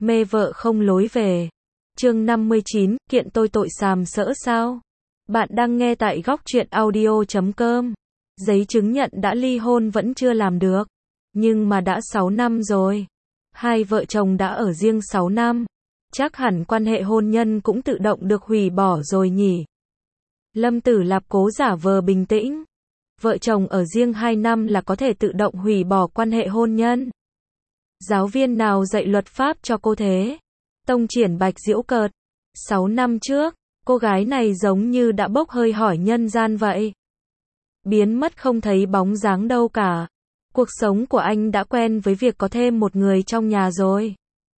Mê vợ không lối về. Chương 59, kiện tôi tội sàm sỡ sao? Bạn đang nghe tại góc truyện audio.com. Giấy chứng nhận đã ly hôn vẫn chưa làm được. Nhưng mà đã 6 năm rồi. Hai vợ chồng đã ở riêng 6 năm. Chắc hẳn quan hệ hôn nhân cũng tự động được hủy bỏ rồi nhỉ? Lâm Tử Lạp cố giả vờ bình tĩnh. Vợ chồng ở riêng 2 năm là có thể tự động hủy bỏ quan hệ hôn nhân. Giáo viên nào dạy luật pháp cho cô thế? Tông Triển Bạch giễu cợt. 6 năm trước, cô gái này giống như đã bốc hơi hỏi nhân gian vậy. Biến mất không thấy bóng dáng đâu cả. Cuộc sống của anh đã quen với việc có thêm một người trong nhà rồi.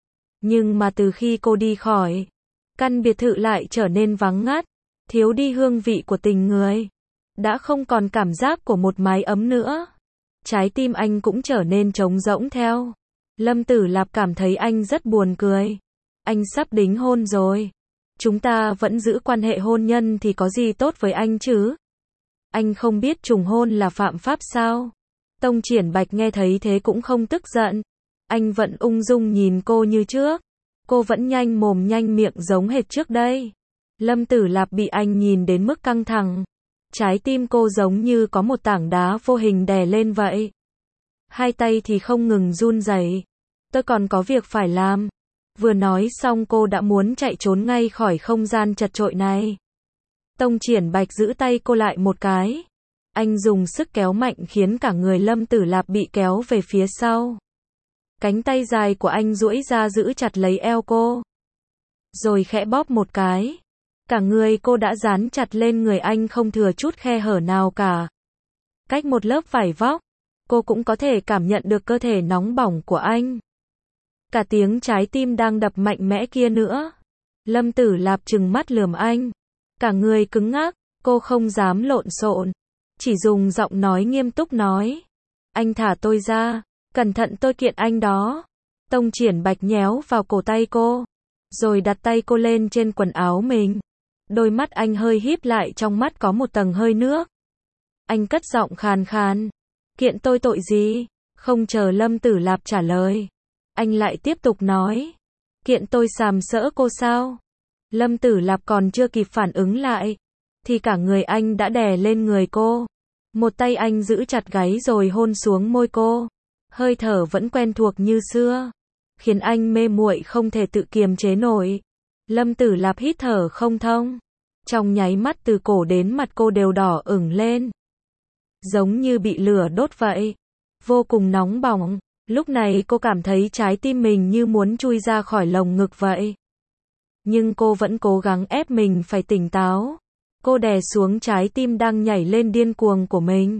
Nhưng mà từ khi cô đi khỏi, căn biệt thự lại trở nên vắng ngắt, thiếu đi hương vị của tình người. Đã không còn cảm giác của một mái ấm nữa. Trái tim anh cũng trở nên trống rỗng theo. Lâm Tử Lạp cảm thấy anh rất buồn cười. Anh sắp đính hôn rồi. Chúng ta vẫn giữ quan hệ hôn nhân thì có gì tốt với anh chứ? Anh không biết trùng hôn là phạm pháp sao? Tông Triển Bạch nghe thấy thế cũng không tức giận. Anh vẫn ung dung nhìn cô như trước. Cô vẫn nhanh mồm nhanh miệng giống hệt trước đây. Lâm Tử Lạp bị anh nhìn đến mức căng thẳng. Trái tim cô giống như có một tảng đá vô hình đè lên vậy. Hai tay thì không ngừng run rẩy. Tôi còn có việc phải làm. Vừa nói xong cô đã muốn chạy trốn ngay khỏi không gian chật chội này. Tông Triển Bạch giữ tay cô lại một cái. Anh dùng sức kéo mạnh khiến cả người Lâm Tử Lạp bị kéo về phía sau. Cánh tay dài của anh duỗi ra giữ chặt lấy eo cô. Rồi khẽ bóp một cái. Cả người cô đã dán chặt lên người anh không thừa chút khe hở nào cả. Cách một lớp vải vóc, cô cũng có thể cảm nhận được cơ thể nóng bỏng của anh. Cả tiếng trái tim đang đập mạnh mẽ kia nữa. Lâm Tử Lạp trừng mắt lườm anh. Cả người cứng ngắc, cô không dám lộn xộn. Chỉ dùng giọng nói nghiêm túc nói. Anh thả tôi ra, cẩn thận tôi kiện anh đó. Tông Triển Bạch nhéo vào cổ tay cô. Rồi đặt tay cô lên trên quần áo mình. Đôi mắt anh hơi híp lại, trong mắt có một tầng hơi nước. Anh cất giọng khàn khàn. Kiện tôi tội gì? Không chờ Lâm Tử Lạp trả lời. Anh lại tiếp tục nói. Kiện tôi sàm sỡ cô sao? Lâm Tử Lạp còn chưa kịp phản ứng lại. Thì cả người anh đã đè lên người cô. Một tay anh giữ chặt gáy rồi hôn xuống môi cô. Hơi thở vẫn quen thuộc như xưa. Khiến anh mê muội không thể tự kiềm chế nổi. Lâm Tử Lạp hít thở không thông. Trong nháy mắt từ cổ đến mặt cô đều đỏ ửng lên. Giống như bị lửa đốt vậy. Vô cùng nóng bỏng. Lúc này cô cảm thấy trái tim mình như muốn chui ra khỏi lồng ngực vậy. Nhưng cô vẫn cố gắng ép mình phải tỉnh táo. Cô đè xuống trái tim đang nhảy lên điên cuồng của mình.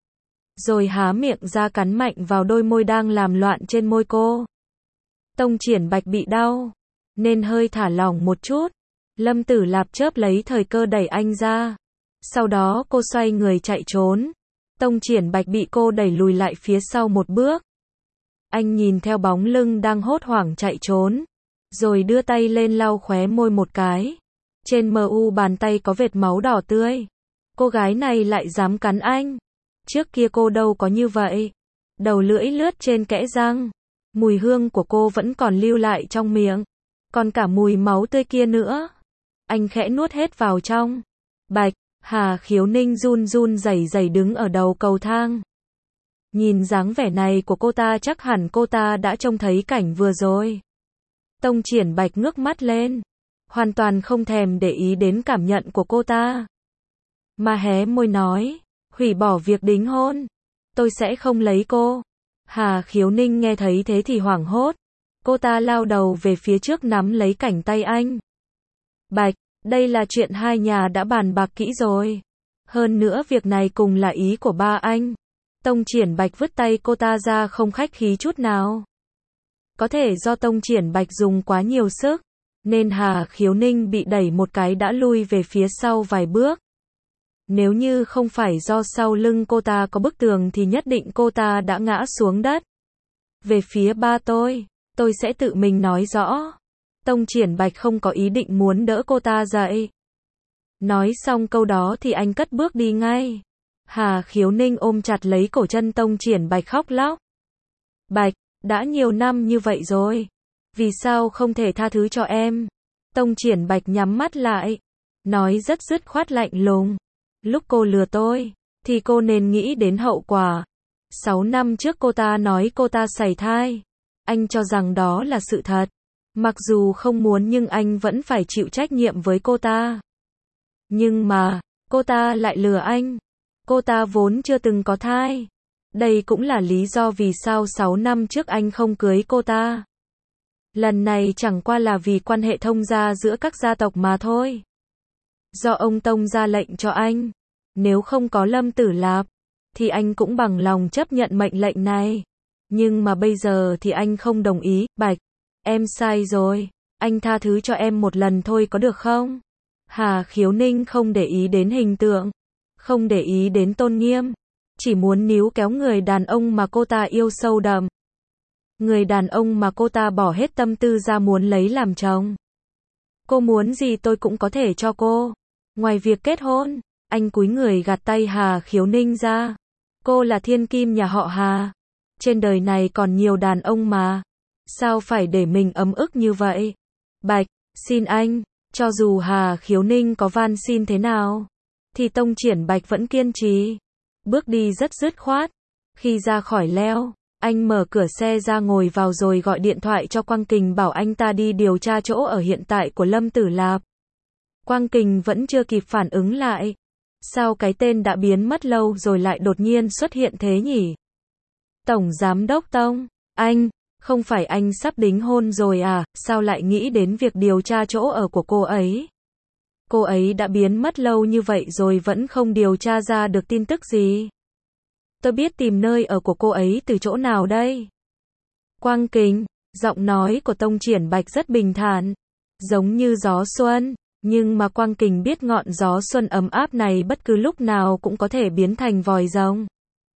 Rồi há miệng ra cắn mạnh vào đôi môi đang làm loạn trên môi cô. Tông Triển Bạch bị đau, nên hơi thả lỏng một chút. Lâm Tử Lạp chớp lấy thời cơ đẩy anh ra. Sau đó cô xoay người chạy trốn. Tông Triển Bạch bị cô đẩy lùi lại phía sau một bước. Anh nhìn theo bóng lưng đang hốt hoảng chạy trốn. Rồi đưa tay lên lau khóe môi một cái. Trên mu bàn tay có vệt máu đỏ tươi. Cô gái này lại dám cắn anh. Trước kia cô đâu có như vậy. Đầu lưỡi lướt trên kẽ răng. Mùi hương của cô vẫn còn lưu lại trong miệng. Còn cả mùi máu tươi kia nữa. Anh khẽ nuốt hết vào trong. Bạch, Hà Khiếu Ninh run run rẩy rẩy đứng ở đầu cầu thang. Nhìn dáng vẻ này của cô ta chắc hẳn cô ta đã trông thấy cảnh vừa rồi. Tông Triển Bạch ngước mắt lên. Hoàn toàn không thèm để ý đến cảm nhận của cô ta. Mà hé môi nói. Hủy bỏ việc đính hôn. Tôi sẽ không lấy cô. Hà Khiếu Ninh nghe thấy thế thì hoảng hốt. Cô ta lao đầu về phía trước nắm lấy cánh tay anh. Bạch, đây là chuyện hai nhà đã bàn bạc kỹ rồi. Hơn nữa việc này cùng là ý của ba anh. Tông Triển Bạch vứt tay cô ta ra không khách khí chút nào. Có thể do Tông Triển Bạch dùng quá nhiều sức, nên Hà Khiếu Ninh bị đẩy một cái đã lui về phía sau vài bước. Nếu như không phải do sau lưng cô ta có bức tường thì nhất định cô ta đã ngã xuống đất. Về phía ba tôi sẽ tự mình nói rõ. Tông Triển Bạch không có ý định muốn đỡ cô ta dậy. Nói xong câu đó thì anh cất bước đi ngay. Hà Khiếu Ninh ôm chặt lấy cổ chân Tông Triển Bạch khóc lóc. Bạch, đã nhiều năm như vậy rồi. Vì sao không thể tha thứ cho em? Tông Triển Bạch nhắm mắt lại, nói rất dứt khoát lạnh lùng. Lúc cô lừa tôi, thì cô nên nghĩ đến hậu quả. 6 năm trước cô ta nói cô ta sảy thai. Anh cho rằng đó là sự thật. Mặc dù không muốn nhưng anh vẫn phải chịu trách nhiệm với cô ta. Nhưng mà, cô ta lại lừa anh. Cô ta vốn chưa từng có thai. Đây cũng là lý do vì sao 6 năm trước anh không cưới cô ta. Lần này chẳng qua là vì quan hệ thông gia giữa các gia tộc mà thôi. Do ông Tông ra lệnh cho anh. Nếu không có Lâm Tử Lạp, thì anh cũng bằng lòng chấp nhận mệnh lệnh này. Nhưng mà bây giờ thì anh không đồng ý. Bạch, em sai rồi. Anh tha thứ cho em một lần thôi có được không? Hà Khiếu Ninh không để ý đến hình tượng, không để ý đến tôn nghiêm, chỉ muốn níu kéo người đàn ông mà cô ta yêu sâu đậm. Người đàn ông mà cô ta bỏ hết tâm tư ra muốn lấy làm chồng. Cô muốn gì tôi cũng có thể cho cô. Ngoài việc kết hôn, anh cúi người gạt tay Hà Khiếu Ninh ra. Cô là thiên kim nhà họ Hà. Trên đời này còn nhiều đàn ông mà. Sao phải để mình ấm ức như vậy? Bạch, xin anh. Cho dù Hà Khiếu Ninh có van xin thế nào, thì Tông Triển Bạch vẫn kiên trì. Bước đi rất dứt khoát. Khi ra khỏi leo, anh mở cửa xe ra ngồi vào rồi gọi điện thoại cho Quang Kình bảo anh ta đi điều tra chỗ ở hiện tại của Lâm Tử Lạp. Quang Kình vẫn chưa kịp phản ứng lại. Sao cái tên đã biến mất lâu rồi lại đột nhiên xuất hiện thế nhỉ? Tổng Giám đốc Tông, anh, không phải anh sắp đính hôn rồi à, sao lại nghĩ đến việc điều tra chỗ ở của cô ấy? Cô ấy đã biến mất lâu như vậy rồi vẫn không điều tra ra được tin tức gì. Tôi biết tìm nơi ở của cô ấy từ chỗ nào đây? Quang Kình, giọng nói của Tông Triển Bạch rất bình thản, giống như gió xuân, nhưng mà Quang Kình biết ngọn gió xuân ấm áp này bất cứ lúc nào cũng có thể biến thành vòi rồng.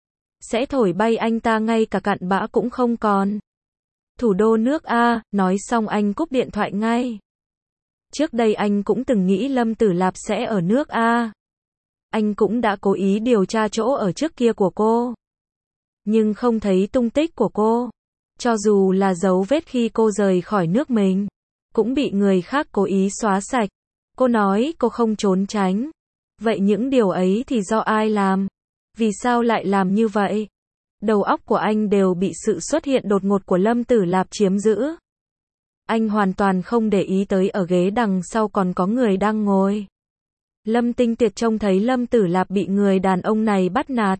Sẽ thổi bay anh ta ngay cả cặn bã cũng không còn. Thủ đô nước A, nói xong anh cúp điện thoại ngay. Trước đây anh cũng từng nghĩ Lâm Tử Lạp sẽ ở nước A. Anh cũng đã cố ý điều tra chỗ ở trước kia của cô. Nhưng không thấy tung tích của cô. Cho dù là dấu vết khi cô rời khỏi nước mình, cũng bị người khác cố ý xóa sạch. Cô nói cô không trốn tránh. Vậy những điều ấy thì do ai làm? Vì sao lại làm như vậy? Đầu óc của anh đều bị sự xuất hiện đột ngột của Lâm Tử Lạp chiếm giữ. Anh hoàn toàn không để ý tới ở ghế đằng sau còn có người đang ngồi. Lâm Tinh Tiệt trông thấy Lâm Tử Lạp bị người đàn ông này bắt nạt,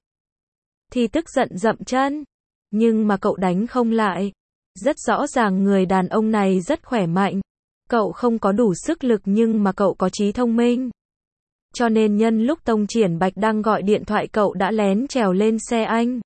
thì tức giận dậm chân. Nhưng mà cậu đánh không lại. Rất rõ ràng người đàn ông này rất khỏe mạnh. Cậu không có đủ sức lực nhưng mà cậu có trí thông minh. Cho nên nhân lúc Tông Triển Bạch đang gọi điện thoại cậu đã lén trèo lên xe anh.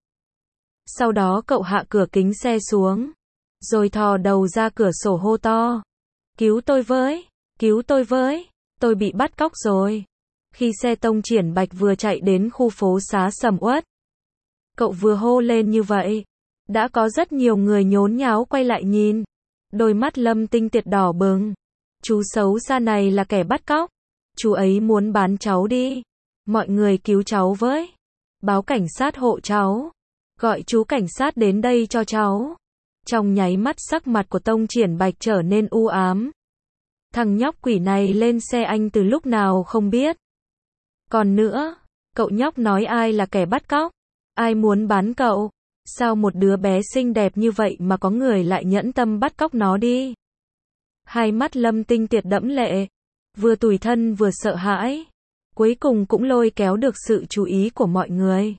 Sau đó cậu hạ cửa kính xe xuống, rồi thò đầu ra cửa sổ hô to. Cứu tôi với, cứu tôi với, tôi bị bắt cóc rồi. Khi xe Tông Triển Bạch vừa chạy đến khu phố xá sầm uất, cậu vừa hô lên như vậy, đã có rất nhiều người nhốn nháo quay lại nhìn. Đôi mắt Lâm Tinh Tiệt đỏ bừng. Chú xấu xa này là kẻ bắt cóc. Chú ấy muốn bán cháu đi. Mọi người cứu cháu với. Báo cảnh sát hộ cháu. Gọi chú cảnh sát đến đây cho cháu. Trong nháy mắt sắc mặt của Tông Triển Bạch trở nên u ám. Thằng nhóc quỷ này lên xe anh từ lúc nào không biết. Còn nữa, cậu nhóc nói ai là kẻ bắt cóc? Ai muốn bán cậu? Sao một đứa bé xinh đẹp như vậy mà có người lại nhẫn tâm bắt cóc nó đi? Hai mắt Lâm Tinh Tiệt đẫm lệ, vừa tủi thân vừa sợ hãi. Cuối cùng cũng lôi kéo được sự chú ý của mọi người.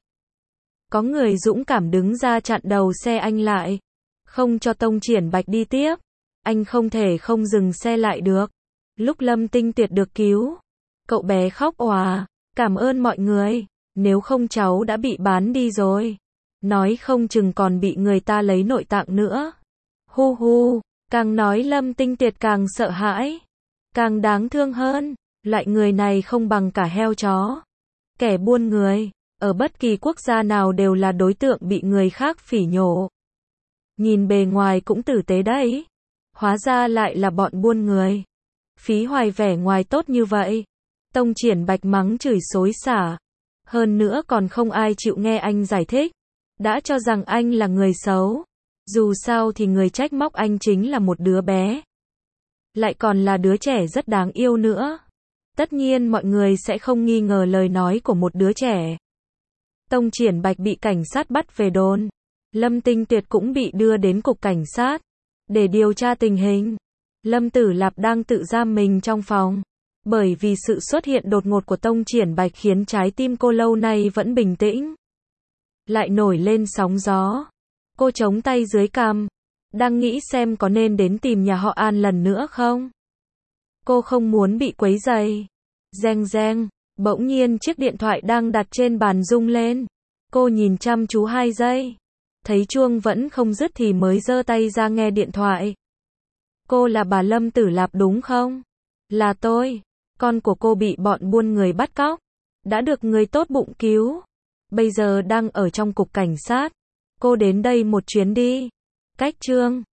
Có người dũng cảm đứng ra chặn đầu xe anh lại, không cho Tông Triển Bạch đi tiếp. Anh không thể không dừng xe lại được. Lúc Lâm Tinh Tiệt được cứu, cậu bé khóc òa, cảm ơn mọi người, nếu không cháu đã bị bán đi rồi. Nói không chừng còn bị người ta lấy nội tạng nữa. Hu hu, càng nói Lâm Tinh Tiệt càng sợ hãi, càng đáng thương hơn. Loại người này không bằng cả heo chó. Kẻ buôn người, ở bất kỳ quốc gia nào đều là đối tượng bị người khác phỉ nhổ. Nhìn bề ngoài cũng tử tế đấy, hóa ra lại là bọn buôn người. Phí hoài vẻ ngoài tốt như vậy. Tông Triển Bạch mắng chửi xối xả. Hơn nữa còn không ai chịu nghe anh giải thích. Đã cho rằng anh là người xấu. Dù sao thì người trách móc anh chính là một đứa bé. Lại còn là đứa trẻ rất đáng yêu nữa. Tất nhiên mọi người sẽ không nghi ngờ lời nói của một đứa trẻ. Tông Triển Bạch bị cảnh sát bắt về đồn. Lâm Tinh Tuyệt cũng bị đưa đến cục cảnh sát để điều tra tình hình. Lâm Tử Lạp đang tự giam mình trong phòng. Bởi vì sự xuất hiện đột ngột của Tông Triển Bạch khiến trái tim cô lâu nay vẫn bình tĩnh lại nổi lên sóng gió. Cô chống tay dưới cằm, đang nghĩ xem có nên đến tìm nhà họ An lần nữa không. Cô không muốn bị quấy rầy. Reng reng, bỗng nhiên chiếc điện thoại đang đặt trên bàn rung lên. Cô nhìn chăm chú 2 giây, thấy chuông vẫn không dứt thì mới giơ tay ra nghe điện thoại. Cô là bà Lâm Tử Lạp đúng không? Là tôi. Con của cô bị bọn buôn người bắt cóc, đã được người tốt bụng cứu. Bây giờ đang ở trong cục cảnh sát. Cô đến đây một chuyến đi. Cách Trương